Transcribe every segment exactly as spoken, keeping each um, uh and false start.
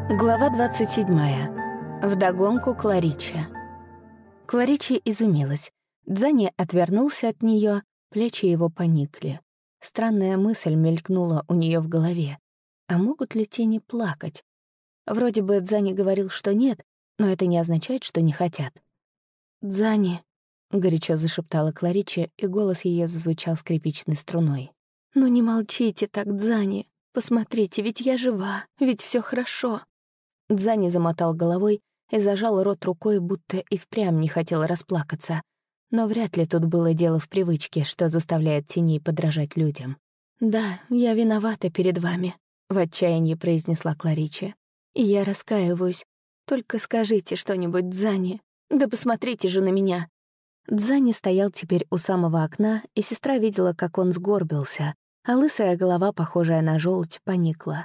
Глава двадцать седьмая. Вдогонку Клариче. Клариче изумилась. Дзани отвернулся от нее, плечи его поникли. Странная мысль мелькнула у нее в голове. А могут ли тени плакать? Вроде бы Дзани говорил, что нет, но это не означает, что не хотят. «Дзани», — горячо зашептала Клариче, и голос ее зазвучал скрипичной струной. «Ну не молчите так, Дзани. Посмотрите, ведь я жива, ведь все хорошо». Дзани замотал головой и зажал рот рукой, будто и впрямь не хотел расплакаться. Но вряд ли тут было дело в привычке, что заставляет теней подражать людям. «Да, я виновата перед вами», — в отчаянии произнесла Клариче. «И я раскаиваюсь. Только скажите что-нибудь, Дзани. Да посмотрите же на меня». Дзани стоял теперь у самого окна, и сестра видела, как он сгорбился, а лысая голова, похожая на желудь, поникла.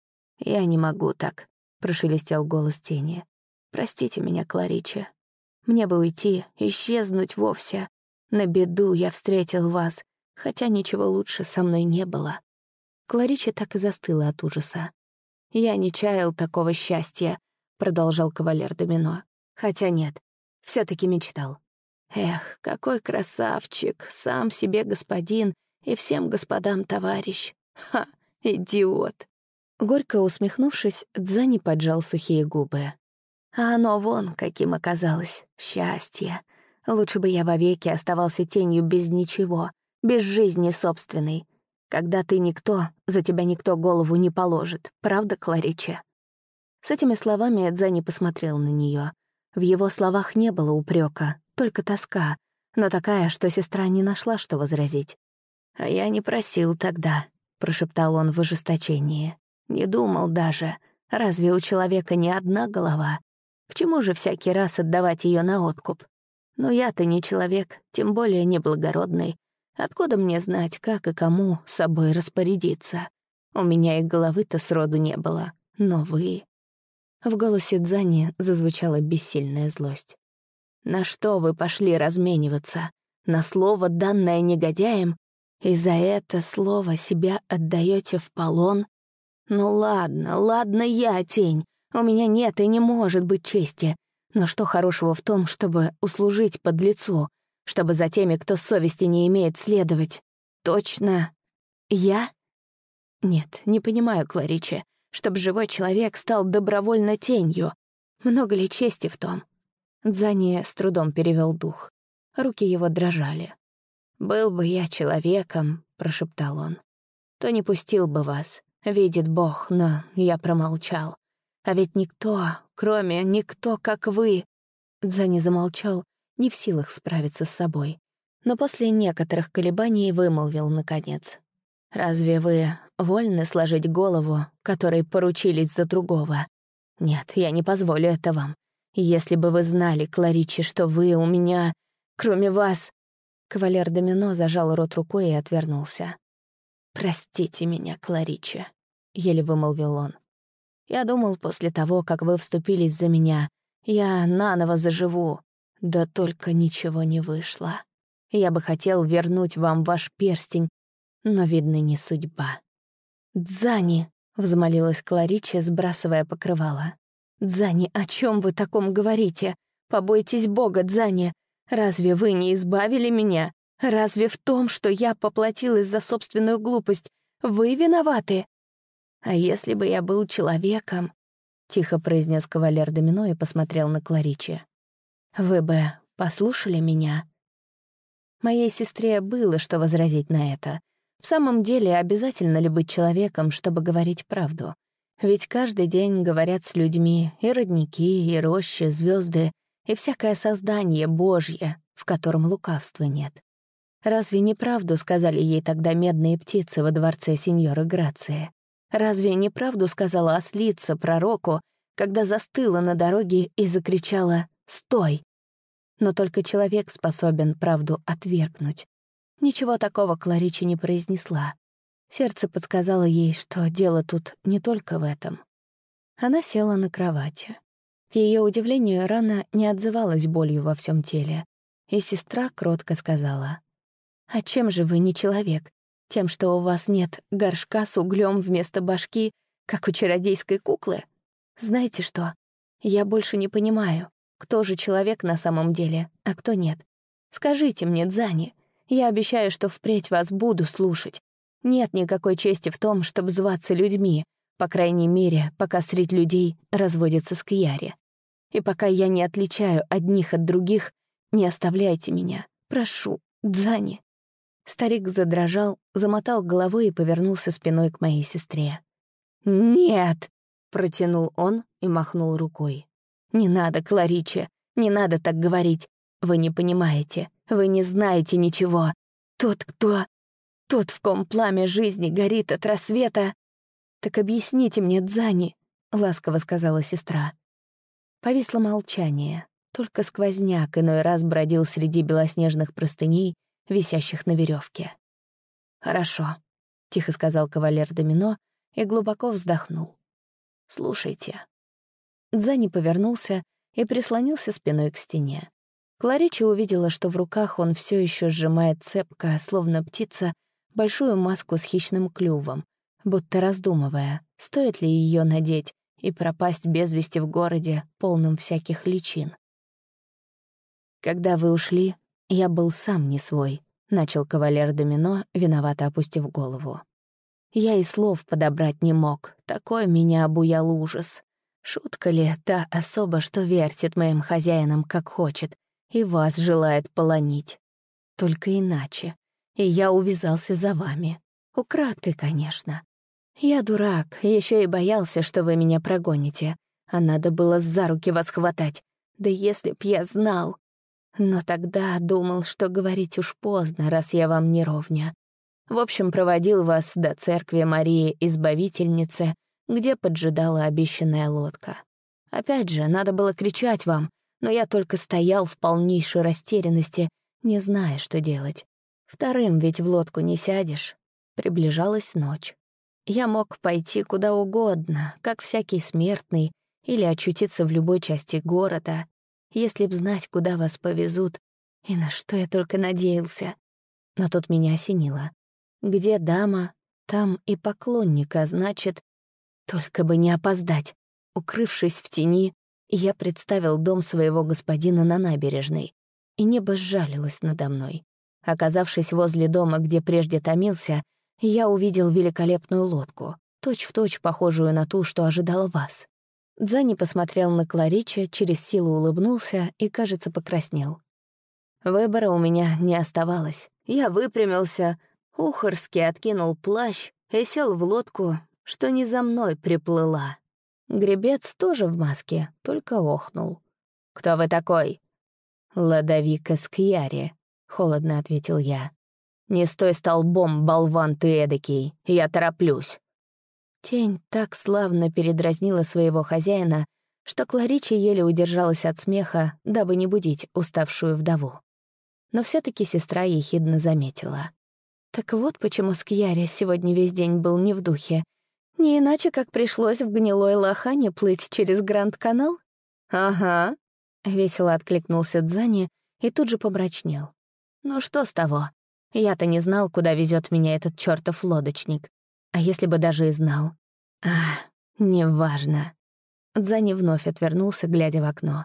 «Я не могу так», — прошелестел голос тени. «Простите меня, Клариче. Мне бы уйти, исчезнуть вовсе. На беду я встретил вас, хотя ничего лучше со мной не было». Клариче так и застыла от ужаса. «Я не чаял такого счастья», — продолжал кавалер Домино. «Хотя нет, все таки мечтал. Эх, какой красавчик, сам себе господин и всем господам товарищ. Ха, идиот!» Горько усмехнувшись, Дзани поджал сухие губы. «А оно вон каким оказалось. Счастье. Лучше бы я вовеки оставался тенью без ничего, без жизни собственной. Когда ты никто, за тебя никто голову не положит. Правда, Клариче?» С этими словами Дзани посмотрел на нее. В его словах не было упрека, только тоска, но такая, что сестра не нашла, что возразить. «А я не просил тогда», — прошептал он в ожесточении. «Не думал даже. Разве у человека не одна голова? К чему же всякий раз отдавать ее на откуп? Но я-то не человек, тем более не благородный. Откуда мне знать, как и кому собой распорядиться? У меня и головы-то сроду не было. Но вы...» В голосе Дзани зазвучала бессильная злость. «На что вы пошли размениваться? На слово, данное негодяем? И за это слово себя отдаете в полон? Ну ладно, ладно я, тень. У меня нет и не может быть чести. Но что хорошего в том, чтобы услужить подлецу, чтобы за теми, кто совести не имеет, следовать? Точно я? Нет, не понимаю, Клариче, чтобы живой человек стал добровольно тенью. Много ли чести в том?» Дзани с трудом перевел дух. Руки его дрожали. «Был бы я человеком», — прошептал он, — «то не пустил бы вас. Видит Бог, но я промолчал. А ведь никто, кроме никто, как вы...» Дзани замолчал, не в силах справиться с собой. Но после некоторых колебаний вымолвил наконец. «Разве вы вольны сложить голову, которой поручились за другого? Нет, я не позволю это вам. Если бы вы знали, Клариче, что вы у меня... Кроме вас...» Кавалер Домино зажал рот рукой и отвернулся. «Простите меня, Клариче», — еле вымолвил он. «Я думал, после того, как вы вступились за меня, я наново заживу. Да только ничего не вышло. Я бы хотел вернуть вам ваш перстень, но, видно, не судьба». «Дзани», — взмолилась Клариче, сбрасывая покрывало. «Дзани, о чем вы таком говорите? Побойтесь Бога, Дзани. Разве вы не избавили меня? Разве в том, что я поплатилась за собственную глупость, вы виноваты?» «А если бы я был человеком», — тихо произнес кавалер Домино и посмотрел на Клариче, — «вы бы послушали меня?» Моей сестре было что возразить на это. В самом деле, обязательно ли быть человеком, чтобы говорить правду? Ведь каждый день говорят с людьми и родники, и рощи, звезды, и всякое создание Божье, в котором лукавства нет. Разве не правду сказали ей тогда медные птицы во дворце сеньоры Грации? Разве не правду сказала ослица пророку, когда застыла на дороге и закричала «Стой!»? Но только человек способен правду отвергнуть. Ничего такого Клариче не произнесла. Сердце подсказало ей, что дело тут не только в этом. Она села на кровати. К ее удивлению, рана не отзывалась болью во всем теле. И сестра кротко сказала: «А чем же вы не человек? Тем, что у вас нет горшка с углем вместо башки, как у чародейской куклы?» Знаете что? Я больше не понимаю, кто же человек на самом деле, а кто нет. Скажите мне, Дзани, я обещаю, что впредь вас буду слушать. Нет никакой чести в том, чтобы зваться людьми, по крайней мере, пока средь людей разводятся скияри. И пока я не отличаю одних от других, не оставляйте меня. Прошу, Дзани». Старик задрожал, замотал головой и повернулся спиной к моей сестре. «Нет!» — протянул он и махнул рукой. «Не надо, Клариче, не надо так говорить. Вы не понимаете, вы не знаете ничего. Тот, кто... Тот, в ком пламя жизни горит от рассвета...» «Так объясните мне, Дзани», — ласково сказала сестра. Повисло молчание. Только сквозняк иной раз бродил среди белоснежных простыней, висящих на веревке. «Хорошо», — тихо сказал кавалер Домино и глубоко вздохнул. «Слушайте». Дзани повернулся и прислонился спиной к стене. Кларича увидела, что в руках он все еще сжимает цепко, словно птица, большую маску с хищным клювом, будто раздумывая, стоит ли ее надеть и пропасть без вести в городе, полном всяких личин. «Когда вы ушли, я был сам не свой», — начал кавалер Домино, виновато опустив голову. «Я и слов подобрать не мог, такой меня обуял ужас. Шутка ли та особа, что вертит моим хозяином как хочет, и вас желает полонить? Только иначе. И я увязался за вами. Украдкой, конечно. Я дурак, еще и боялся, что вы меня прогоните, а надо было за руки вас хватать. Да если б я знал. Но тогда думал, что говорить уж поздно, раз я вам не ровня. В общем, проводил вас до церкви Марии Избавительницы, где поджидала обещанная лодка. Опять же, надо было кричать вам, но я только стоял в полнейшей растерянности, не зная, что делать. Вторым ведь в лодку не сядешь. Приближалась ночь. Я мог пойти куда угодно, как всякий смертный, или очутиться в любой части города, если б знать, куда вас повезут, и на что я только надеялся. Но тут меня осенило. Где дама, там и поклонника, значит, только бы не опоздать. Укрывшись в тени, я представил дом своего господина на набережной, и небо сжалилось надо мной. Оказавшись возле дома, где прежде томился, я увидел великолепную лодку, точь-в-точь похожую на ту, что ожидала вас. Дзани посмотрел на Кларича, через силу улыбнулся и, кажется, покраснел. Выбора у меня не оставалось. Я выпрямился, ухорски откинул плащ и сел в лодку, что не за мной приплыла. Гребец тоже в маске, только охнул. «Кто вы такой?» «Ладовика Скьяри», — холодно ответил я. «Не стой столбом, болван ты эдакий, я тороплюсь». Тень так славно передразнила своего хозяина, что Кларича еле удержалась от смеха, дабы не будить уставшую вдову. Но все таки сестра ехидно заметила. «Так вот почему Скьяри сегодня весь день был не в духе. Не иначе, как пришлось в гнилой лохане плыть через Гранд-канал?» «Ага», — весело откликнулся Дзани и тут же помрачнел. «Ну что с того? Я-то не знал, куда везет меня этот чертов лодочник. А если бы даже и знал? Ах, неважно». Дзани вновь отвернулся, глядя в окно.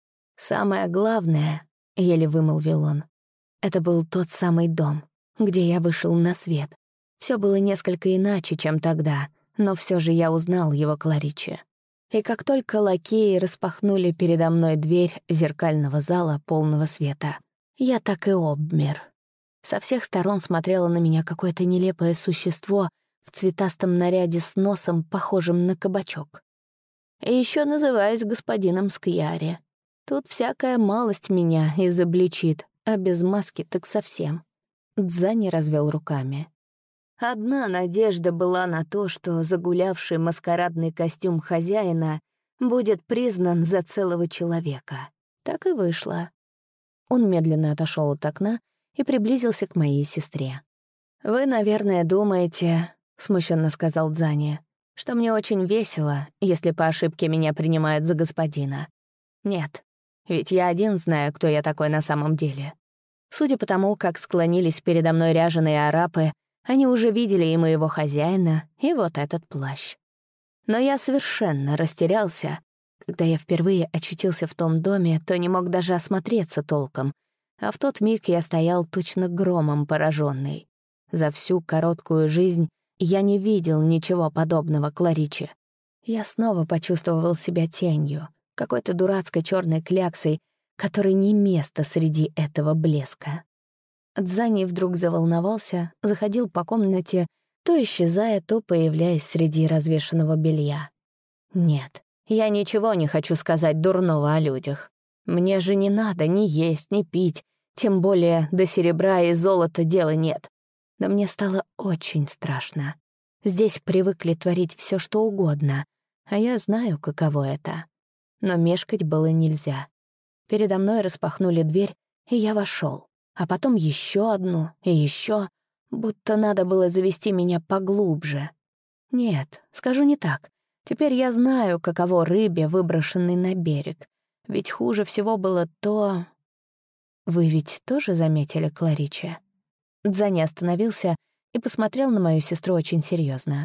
«Самое главное», — еле вымолвил он, — «это был тот самый дом, где я вышел на свет. Все было несколько иначе, чем тогда, но все же я узнал его, Клариче. И как только лакеи распахнули передо мной дверь зеркального зала, полного света, я так и обмер. Со всех сторон смотрело на меня какое-то нелепое существо в цветастом наряде с носом, похожим на кабачок. И еще называюсь господином Скьяри. Тут всякая малость меня изобличит, а без маски так совсем». Дзани развел руками. Одна надежда была на то, что загулявший маскарадный костюм хозяина будет признан за целого человека. Так и вышло. Он медленно отошел от окна и приблизился к моей сестре. «Вы, наверное, думаете, — смущенно сказал Дзани, — что мне очень весело, если по ошибке меня принимают за господина. Нет, ведь я один знаю, кто я такой на самом деле. Судя по тому, как склонились передо мной ряженые арапы, они уже видели и моего хозяина, и вот этот плащ. Но я совершенно растерялся. Когда я впервые очутился в том доме, то не мог даже осмотреться толком, а в тот миг я стоял точно громом пораженный. За всю короткую жизнь я не видел ничего подобного Клариче. Я снова почувствовал себя тенью, какой-то дурацкой черной кляксой, которой не место среди этого блеска. Дзани вдруг заволновался, заходил по комнате, то исчезая, то появляясь среди развешанного белья. Нет, я ничего не хочу сказать дурного о людях. Мне же не надо ни есть, ни пить, тем более до серебра и золота дела нет. Но мне стало очень страшно. Здесь привыкли творить все, что угодно, а я знаю, каково это. Но мешкать было нельзя. Передо мной распахнули дверь, и я вошел, а потом еще одну и еще, будто надо было завести меня поглубже. Нет, скажу не так. Теперь я знаю, каково рыбе, выброшенной на берег. Ведь хуже всего было то... Вы ведь тоже заметили, Клариче? Дзани остановился и посмотрел на мою сестру очень серьезно.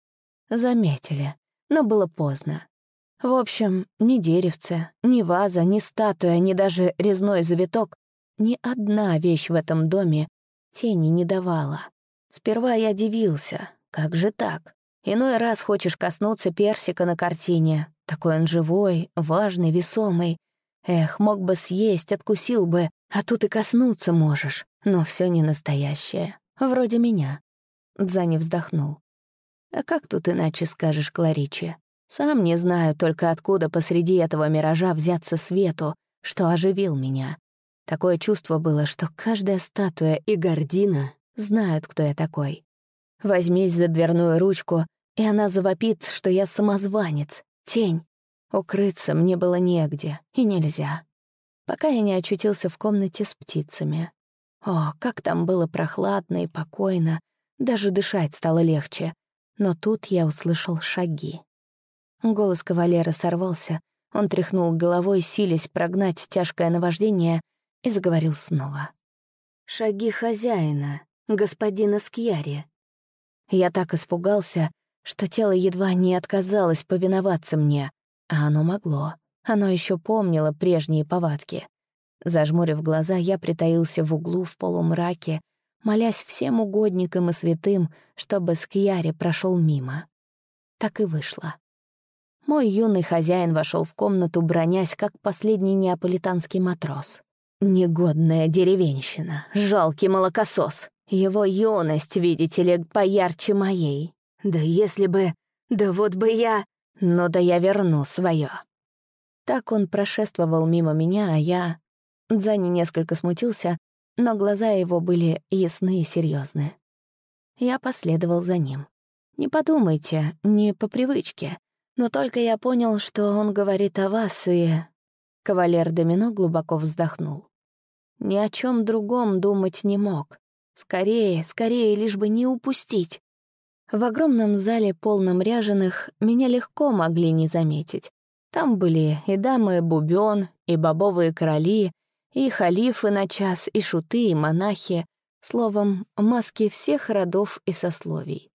Заметили, но было поздно. В общем, ни деревце, ни ваза, ни статуя, ни даже резной завиток, ни одна вещь в этом доме тени не давала. Сперва я дивился, как же так? Иной раз хочешь коснуться персика на картине, такой он живой, важный, весомый. Эх, мог бы съесть, откусил бы, а тут и коснуться можешь, но все не настоящее, вроде меня. Дзани вздохнул. А как тут иначе скажешь, Клариче? Сам не знаю только откуда посреди этого миража взяться свету, что оживил меня. Такое чувство было, что каждая статуя и гордина знают, кто я такой. Возьмись за дверную ручку, и она завопит, что я самозванец, тень. Укрыться мне было негде и нельзя. Пока я не очутился в комнате с птицами. О, как там было прохладно и покойно, даже дышать стало легче. Но тут я услышал шаги. Голос кавалера сорвался, он тряхнул головой, силясь прогнать тяжкое наваждение, и заговорил снова. «Шаги хозяина, господина Скьяри». Я так испугался, что тело едва не отказалось повиноваться мне, а оно могло. Оно еще помнило прежние повадки. Зажмурив глаза, я притаился в углу в полумраке, молясь всем угодникам и святым, чтобы Скьяри прошел мимо. Так и вышло. Мой юный хозяин вошел в комнату, бронясь, как последний неаполитанский матрос. Негодная деревенщина, жалкий молокосос. Его юность, видите ли, поярче моей. Да если бы... Да вот бы я... Ну да я верну свое. Так он прошествовал мимо меня, а я... Дзани несколько смутился, но глаза его были ясны и серьезны. Я последовал за ним. Не подумайте, не по привычке. Но только я понял, что он говорит о вас, и... Кавалер Домино глубоко вздохнул. Ни о чем другом думать не мог. Скорее, скорее, лишь бы не упустить. В огромном зале, полном ряженых, меня легко могли не заметить. Там были и дамы бубен, и бобовые короли, и халифы на час, и шуты, и монахи. Словом, маски всех родов и сословий.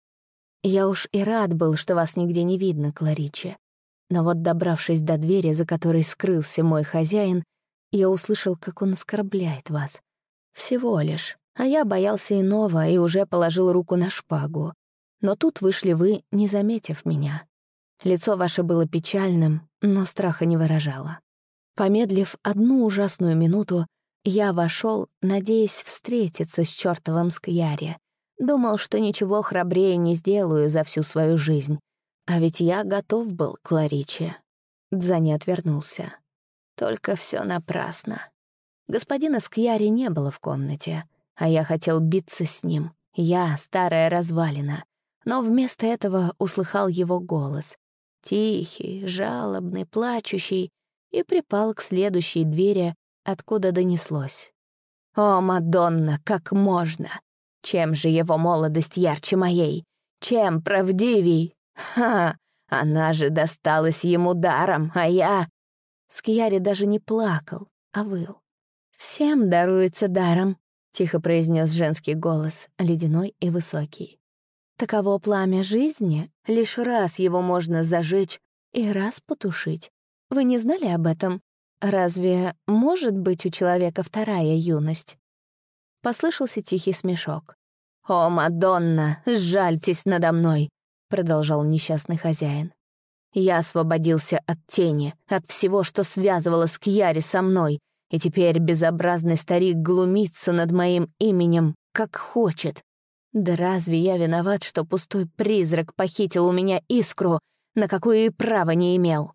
Я уж и рад был, что вас нигде не видно, Клариче. Но вот, добравшись до двери, за которой скрылся мой хозяин, я услышал, как он оскорбляет вас. Всего лишь. А я боялся иного и уже положил руку на шпагу. Но тут вышли вы, не заметив меня. Лицо ваше было печальным, но страха не выражало. Помедлив одну ужасную минуту, я вошел, надеясь встретиться с чертовым Скьяри. Думал, что ничего храбрее не сделаю за всю свою жизнь. А ведь я готов был, Клариче. Дзани отвернулся. Только все напрасно. Господина Скьяри не было в комнате, а я хотел биться с ним. Я, старая развалина. Но вместо этого услыхал его голос. Тихий, жалобный, плачущий, и припал к следующей двери, откуда донеслось. «О, Мадонна, как можно! Чем же его молодость ярче моей? Чем правдивей? Ха! Она же досталась ему даром, а я...» Скьяри даже не плакал, а выл. «Всем даруется даром», — тихо произнес женский голос, ледяной и высокий. Таково пламя жизни, лишь раз его можно зажечь и раз потушить. Вы не знали об этом? Разве может быть у человека вторая юность?» Послышался тихий смешок. «О, Мадонна, сжальтесь надо мной!» — продолжал несчастный хозяин. «Я освободился от тени, от всего, что связывало Скьяри со мной, и теперь безобразный старик глумится над моим именем, как хочет. Да разве я виноват, что пустой призрак похитил у меня искру, на какую и права не имел?»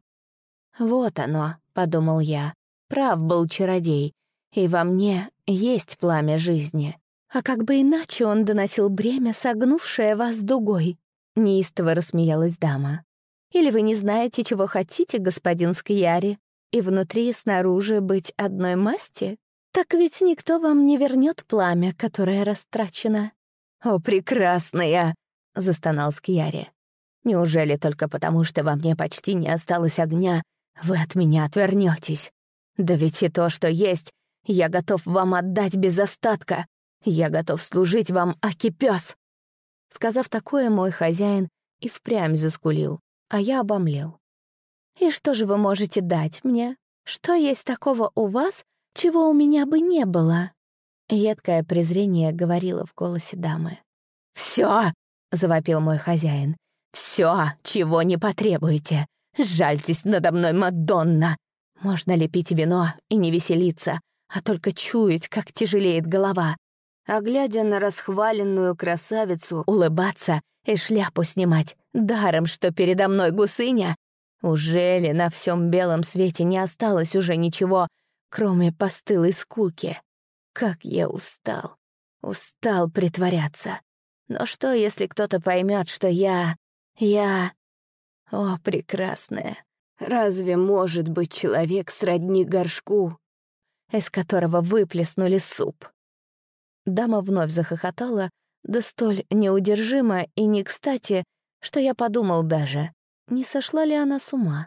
«Вот оно», — подумал я, — «прав был чародей, и во мне есть пламя жизни. А как бы иначе он доносил бремя, согнувшее вас дугой?» — неистово рассмеялась дама. «Или вы не знаете, чего хотите, господин Скьяри, и внутри и снаружи быть одной масти? Так ведь никто вам не вернет пламя, которое растрачено». «О, прекрасная!» — застонал Скьяри. «Неужели только потому, что во мне почти не осталось огня, вы от меня отвернетесь? Да ведь и то, что есть, я готов вам отдать без остатка. Я готов служить вам, аки пёс!» Сказав такое, мой хозяин и впрямь заскулил, а я обомлел. «И что же вы можете дать мне? Что есть такого у вас, чего у меня бы не было?» Едкое презрение говорило в голосе дамы. «Всё!» — завопил мой хозяин. «Всё, чего не потребуете! Жальтесь надо мной, Мадонна! Можно ли пить вино и не веселиться, а только чуять, как тяжелеет голова, а глядя на расхваленную красавицу, улыбаться и шляпу снимать, даром, что передо мной гусыня? Ужели на всем белом свете не осталось уже ничего, кроме постылой скуки? Как я устал, устал притворяться. Но что, если кто-то поймет, что я... я... О, прекрасная, разве может быть человек сродни горшку, из которого выплеснули суп?» Дама вновь захохотала, да столь неудержимо и не кстати, что я подумал даже, не сошла ли она с ума.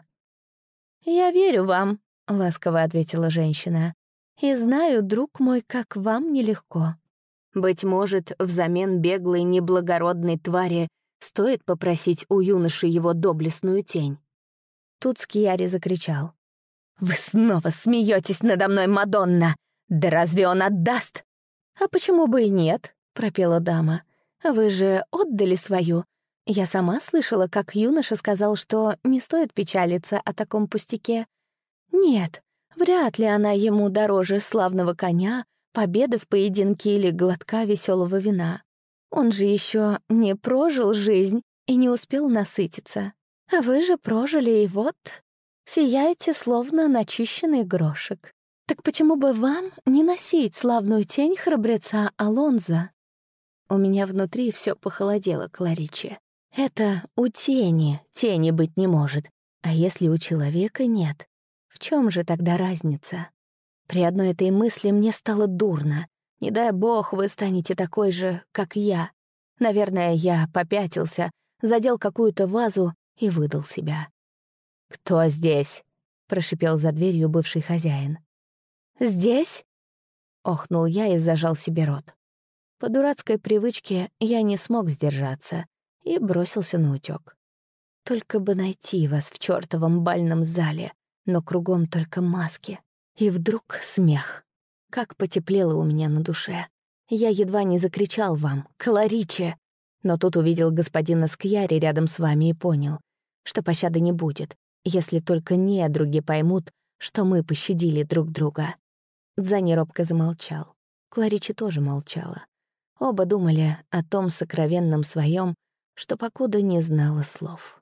«Я верю вам», — ласково ответила женщина, «и знаю, друг мой, как вам нелегко. Быть может, взамен беглой неблагородной твари стоит попросить у юноши его доблестную тень». Тут Скьяри закричал. «Вы снова смеетесь надо мной, Мадонна! Да разве он отдаст?» «А почему бы и нет?» — пропела дама. «Вы же отдали свою. Я сама слышала, как юноша сказал, что не стоит печалиться о таком пустяке. Нет, вряд ли она ему дороже славного коня, победы в поединке или глотка веселого вина. Он же еще не прожил жизнь и не успел насытиться. А вы же прожили, и вот сияете, словно начищенный грошек. Так почему бы вам не носить славную тень храбреца Алонзо?» У меня внутри все похолодело, Клариче. Это у тени тени быть не может. А если у человека нет, в чем же тогда разница? При одной этой мысли мне стало дурно. Не дай бог, вы станете такой же, как я. Наверное, я попятился, задел какую-то вазу и выдал себя. «Кто здесь?» — прошипел за дверью бывший хозяин. «Здесь?» — охнул я и зажал себе рот. По дурацкой привычке я не смог сдержаться и бросился на утёк. Только бы найти вас в чёртовом бальном зале, но кругом только маски. И вдруг смех. Как потеплело у меня на душе. Я едва не закричал вам «Клариче!», но тут увидел господина Скьяри рядом с вами и понял, что пощады не будет, если только недруги поймут, что мы пощадили друг друга. Дзани робко замолчал. Клариче тоже молчала. Оба думали о том сокровенном своем, что покуда не знала слов.